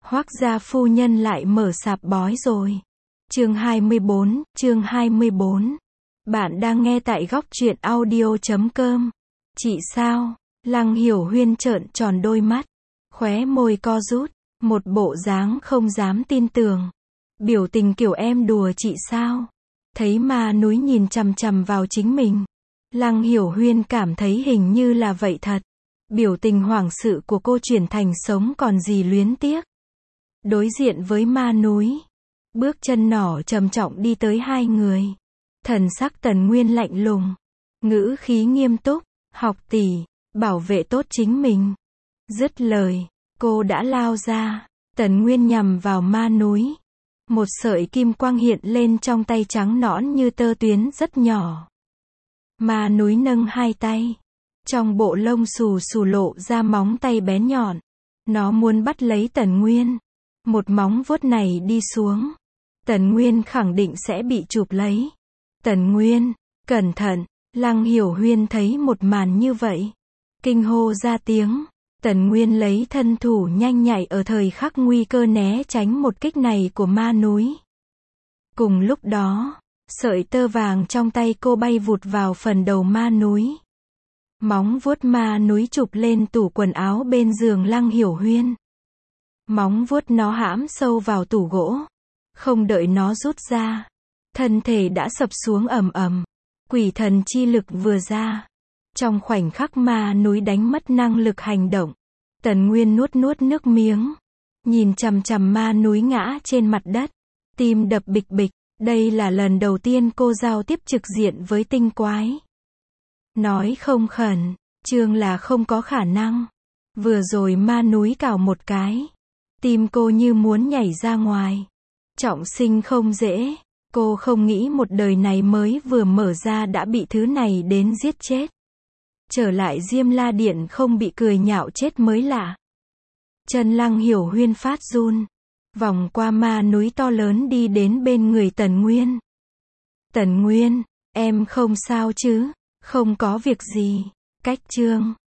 Hoác gia phu nhân lại mở sạp bói rồi. Chương 24. Bạn đang nghe tại góc truyện audio.com. Chị sao? Lăng Hiểu Huyên trợn tròn đôi mắt, khóe môi co rút, một bộ dáng không dám tin tưởng. Biểu tình kiểu em đùa chị sao? Thấy ma núi nhìn chằm chằm vào chính mình, Lăng Hiểu Huyên cảm thấy hình như là vậy thật. Biểu tình hoảng sự của cô chuyển thành sống còn gì luyến tiếc. Đối diện với ma núi, bước chân nỏ trầm trọng đi tới hai người. Thần sắc Tần Nguyên lạnh lùng, ngữ khí nghiêm túc, học tỷ, bảo vệ tốt chính mình. Dứt lời, cô đã lao ra. Tần Nguyên nhằm vào ma núi. Một sợi kim quang hiện lên trong tay trắng nõn như tơ tuyến rất nhỏ. Ma núi nâng hai tay. Trong bộ lông xù xù lộ ra móng tay bén nhọn. Nó muốn bắt lấy Tần Nguyên. Một móng vuốt này đi xuống, Tần Nguyên khẳng định sẽ bị chụp lấy. Tần Nguyên, cẩn thận. Lăng Hiểu Huyên thấy một màn như vậy, kinh hô ra tiếng. Tần Nguyên lấy thân thủ nhanh nhạy ở thời khắc nguy cơ né tránh một kích này của ma núi. Cùng lúc đó, sợi tơ vàng trong tay cô bay vụt vào phần đầu ma núi. Móng vuốt ma núi chụp lên tủ quần áo bên giường Lăng Hiểu Huyên. Móng vuốt nó hãm sâu vào tủ gỗ. Không đợi nó rút ra, thân thể đã sập xuống ầm ầm. Quỷ thần chi lực vừa ra. Trong khoảnh khắc ma núi đánh mất năng lực hành động, Tần Nguyên nuốt nước miếng. Nhìn chằm chằm ma núi ngã trên mặt đất. Tim đập bịch bịch. Đây là lần đầu tiên cô giao tiếp trực diện với tinh quái. Nói không khẩn trương là không có khả năng. Vừa rồi ma núi cào một cái, tim cô như muốn nhảy ra ngoài. Trọng sinh không dễ. Cô không nghĩ một đời này mới vừa mở ra đã bị thứ này đến giết chết. Trở lại Diêm La Điện không bị cười nhạo chết mới lạ. Chân Lăng Hiểu Huyên phát run, vòng qua ma núi to lớn đi đến bên người Tần Nguyên. Tần Nguyên, em không sao chứ? Không có việc gì. Cách chương